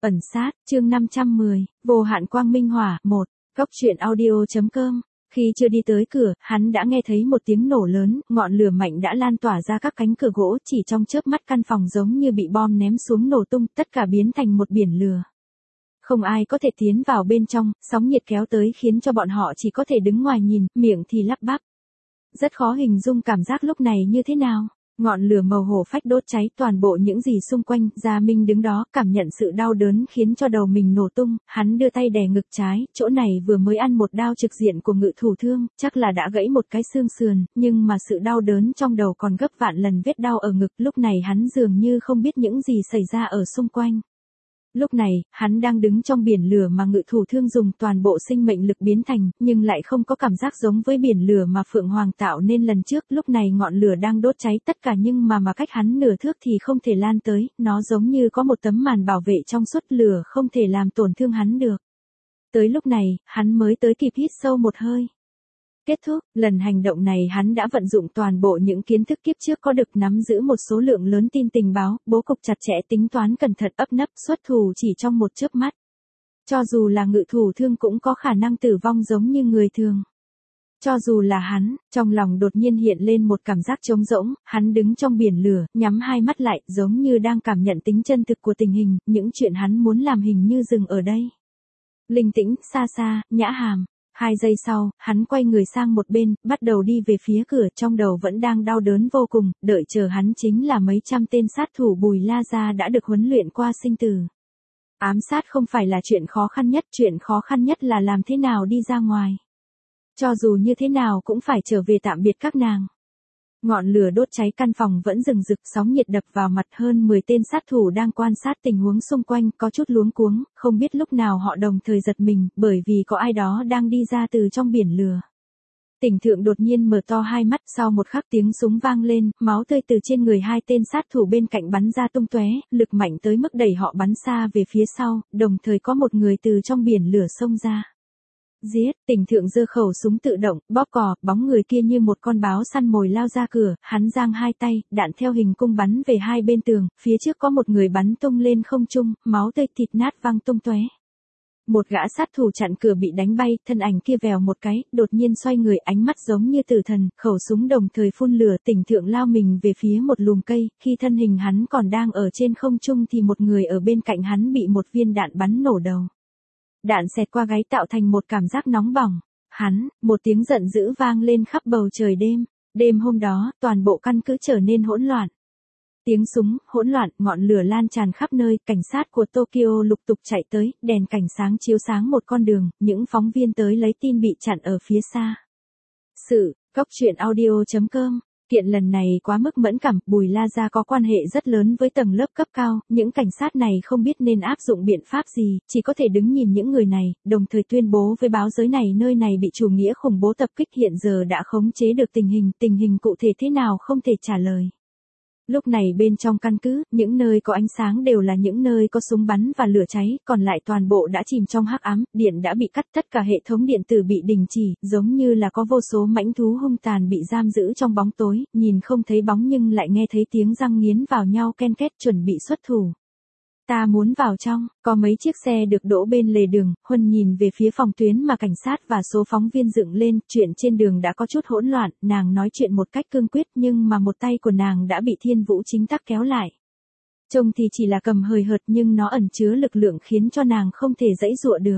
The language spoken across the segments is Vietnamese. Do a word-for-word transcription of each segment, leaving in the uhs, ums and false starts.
Ẩn sát, chương năm trăm mười, vô hạn quang minh hỏa, một, góc truyện audio.com. Khi chưa đi tới cửa, hắn đã nghe thấy một tiếng nổ lớn, ngọn lửa mạnh đã lan tỏa ra các cánh cửa gỗ, chỉ trong chớp mắt căn phòng giống như bị bom ném xuống nổ tung, tất cả biến thành một biển lửa. Không ai có thể tiến vào bên trong, sóng nhiệt kéo tới khiến cho bọn họ chỉ có thể đứng ngoài nhìn, miệng thì lắp bắp. Rất khó hình dung cảm giác lúc này như thế nào. Ngọn lửa màu hổ phách đốt cháy toàn bộ những gì xung quanh, Gia Minh đứng đó cảm nhận sự đau đớn khiến cho đầu mình nổ tung, hắn đưa tay đè ngực trái, chỗ này vừa mới ăn một đao trực diện của ngự thủ thương, chắc là đã gãy một cái xương sườn, nhưng mà sự đau đớn trong đầu còn gấp vạn lần vết đau ở ngực, lúc này hắn dường như không biết những gì xảy ra ở xung quanh. Lúc này, hắn đang đứng trong biển lửa mà ngự thủ thương dùng toàn bộ sinh mệnh lực biến thành, nhưng lại không có cảm giác giống với biển lửa mà Phượng Hoàng tạo nên lần trước. Lúc này ngọn lửa đang đốt cháy tất cả nhưng mà mà cách hắn nửa thước thì không thể lan tới, nó giống như có một tấm màn bảo vệ trong suốt, lửa không thể làm tổn thương hắn được. Tới lúc này, hắn mới tới kịp hít sâu một hơi. Kết thúc, lần hành động này hắn đã vận dụng toàn bộ những kiến thức kiếp trước có được, nắm giữ một số lượng lớn tin tình báo, bố cục chặt chẽ, tính toán cẩn thận, ấp nấp, xuất thủ chỉ trong một chớp mắt. Cho dù là ngự thủ thương cũng có khả năng tử vong giống như người thường. Cho dù là hắn, trong lòng đột nhiên hiện lên một cảm giác trống rỗng, hắn đứng trong biển lửa, nhắm hai mắt lại, giống như đang cảm nhận tính chân thực của tình hình, những chuyện hắn muốn làm hình như dừng ở đây. Linh tĩnh, xa xa, Nhã Hàm. Hai giây sau, hắn quay người sang một bên, bắt đầu đi về phía cửa, trong đầu vẫn đang đau đớn vô cùng, đợi chờ hắn chính là mấy trăm tên sát thủ Bùi La Gia đã được huấn luyện qua sinh tử. Ám sát không phải là chuyện khó khăn nhất, chuyện khó khăn nhất là làm thế nào đi ra ngoài. Cho dù như thế nào cũng phải trở về tạm biệt các nàng. Ngọn lửa đốt cháy căn phòng vẫn rừng rực, sóng nhiệt đập vào mặt, hơn mười tên sát thủ đang quan sát tình huống xung quanh, có chút luống cuống, không biết lúc nào họ đồng thời giật mình, bởi vì có ai đó đang đi ra từ trong biển lửa. Tỉnh Thượng đột nhiên mở to hai mắt, sau một khắc tiếng súng vang lên, máu tươi từ trên người hai tên sát thủ bên cạnh bắn ra tung tóe, lực mạnh tới mức đẩy họ bắn xa về phía sau, đồng thời có một người từ trong biển lửa xông ra. Giết, Tỉnh Thượng giơ khẩu súng tự động, bóp cò, bóng người kia như một con báo săn mồi lao ra cửa, hắn giang hai tay, đạn theo hình cung bắn về hai bên tường, phía trước có một người bắn tung lên không trung, máu tươi thịt nát văng tung tóe. Một gã sát thủ chặn cửa bị đánh bay, thân ảnh kia vèo một cái, đột nhiên xoay người, ánh mắt giống như tử thần, khẩu súng đồng thời phun lửa, Tỉnh Thượng lao mình về phía một lùm cây, khi thân hình hắn còn đang ở trên không trung thì một người ở bên cạnh hắn bị một viên đạn bắn nổ đầu. Đạn xẹt qua gáy tạo thành một cảm giác nóng bỏng. Hắn, một tiếng giận dữ vang lên khắp bầu trời đêm. Đêm hôm đó, toàn bộ căn cứ trở nên hỗn loạn. Tiếng súng, hỗn loạn, ngọn lửa lan tràn khắp nơi, cảnh sát của Tokyo lục tục chạy tới, đèn cảnh sáng chiếu sáng một con đường, những phóng viên tới lấy tin bị chặn ở phía xa. Sự, góc truyện audio.com. Kiện lần này quá mức mẫn cảm, Bùi La Gia có quan hệ rất lớn với tầng lớp cấp cao, những cảnh sát này không biết nên áp dụng biện pháp gì, chỉ có thể đứng nhìn những người này, đồng thời tuyên bố với báo giới này nơi này bị chủ nghĩa khủng bố tập kích, hiện giờ đã khống chế được tình hình, tình hình cụ thể thế nào không thể trả lời. Lúc này bên trong căn cứ, những nơi có ánh sáng đều là những nơi có súng bắn và lửa cháy, còn lại toàn bộ đã chìm trong hắc ám, điện đã bị cắt, tất cả hệ thống điện tử bị đình chỉ, giống như là có vô số mãnh thú hung tàn bị giam giữ trong bóng tối, nhìn không thấy bóng nhưng lại nghe thấy tiếng răng nghiến vào nhau ken két, chuẩn bị xuất thủ. Ta muốn vào trong, có mấy chiếc xe được đỗ bên lề đường, Huân nhìn về phía phòng tuyến mà cảnh sát và số phóng viên dựng lên, chuyện trên đường đã có chút hỗn loạn, nàng nói chuyện một cách cương quyết nhưng mà một tay của nàng đã bị Thiên Vũ Chính Tắc kéo lại. Trông thì chỉ là cầm hời hợt nhưng nó ẩn chứa lực lượng khiến cho nàng không thể giãy giụa được.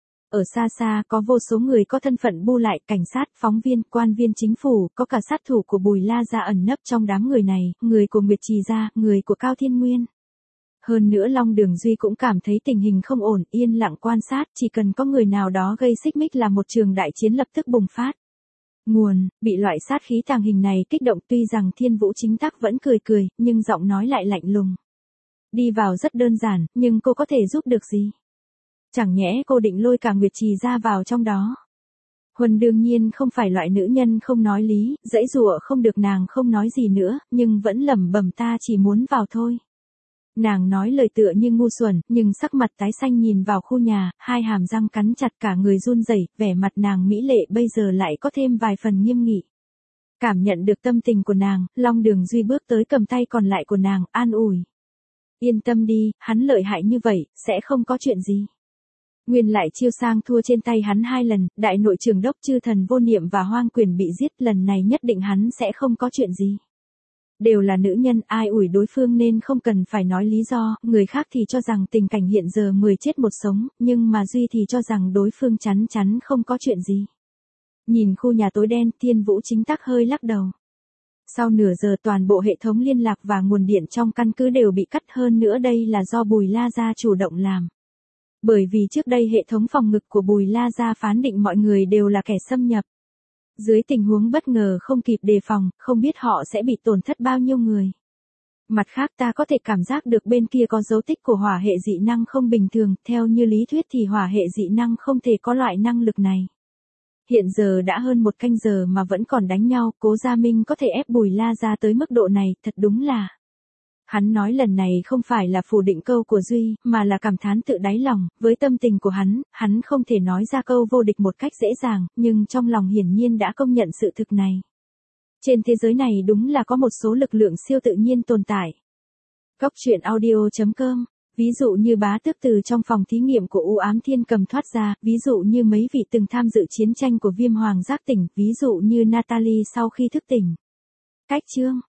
Ở xa xa có vô số người có thân phận bu lại, cảnh sát, phóng viên, quan viên chính phủ, có cả sát thủ của Bùi La Gia ẩn nấp trong đám người này, người của Nguyệt Trì Gia, người của Cao Thiên Nguyên. Hơn nữa Long Đường Duy cũng cảm thấy tình hình không ổn, yên lặng quan sát, chỉ cần có người nào đó gây xích mích là một trường đại chiến lập tức bùng phát. Nguồn, bị loại sát khí tàng hình này kích động, tuy rằng Thiên Vũ Chính Tắc vẫn cười cười, nhưng giọng nói lại lạnh lùng. Đi vào rất đơn giản, nhưng cô có thể giúp được gì? Chẳng nhẽ cô định lôi cả Nguyệt Trì Gia vào trong đó? Huân đương nhiên không phải loại nữ nhân không nói lý, giãy giụa không được, nàng không nói gì nữa, nhưng vẫn lẩm bẩm ta chỉ muốn vào thôi. Nàng nói lời tựa như ngu xuẩn, nhưng sắc mặt tái xanh nhìn vào khu nhà, hai hàm răng cắn chặt, cả người run rẩy, vẻ mặt nàng mỹ lệ bây giờ lại có thêm vài phần nghiêm nghị. Cảm nhận được tâm tình của nàng, Long Đường Duy bước tới cầm tay còn lại của nàng, an ủi. Yên tâm đi, hắn lợi hại như vậy, sẽ không có chuyện gì. Nguyên lại Chiêu Sang thua trên tay hắn hai lần, đại nội trưởng đốc Chư Thần Vô Niệm và Hoang Quyền bị giết, lần này nhất định hắn sẽ không có chuyện gì. Đều là nữ nhân, ai ủi đối phương nên không cần phải nói lý do, người khác thì cho rằng tình cảnh hiện giờ mười chết một sống, nhưng mà Duy thì cho rằng đối phương chắn chắn không có chuyện gì. Nhìn khu nhà tối đen, Thiên Vũ Chính Tắc hơi lắc đầu. Sau nửa giờ toàn bộ hệ thống liên lạc và nguồn điện trong căn cứ đều bị cắt, hơn nữa đây là do Bùi La Gia chủ động làm. Bởi vì trước đây hệ thống phòng ngự của Bùi La Gia phán định mọi người đều là kẻ xâm nhập. Dưới tình huống bất ngờ không kịp đề phòng, không biết họ sẽ bị tổn thất bao nhiêu người. Mặt khác ta có thể cảm giác được bên kia có dấu tích của hỏa hệ dị năng không bình thường, theo như lý thuyết thì hỏa hệ dị năng không thể có loại năng lực này. Hiện giờ đã hơn một canh giờ mà vẫn còn đánh nhau, Cố Gia Minh có thể ép Bùi La Gia tới mức độ này, thật đúng là. Hắn nói lần này không phải là phủ định câu của Duy, mà là cảm thán tự đáy lòng, với tâm tình của hắn, hắn không thể nói ra câu vô địch một cách dễ dàng, nhưng trong lòng hiển nhiên đã công nhận sự thực này. Trên thế giới này đúng là có một số lực lượng siêu tự nhiên tồn tại. Cốc truyện audio chấm com. Ví dụ như bá tước từ trong phòng thí nghiệm của U Ám Thiên Cầm thoát ra, ví dụ như mấy vị từng tham dự chiến tranh của Viêm Hoàng giác tỉnh, ví dụ như Natalie sau khi thức tỉnh. Cách chương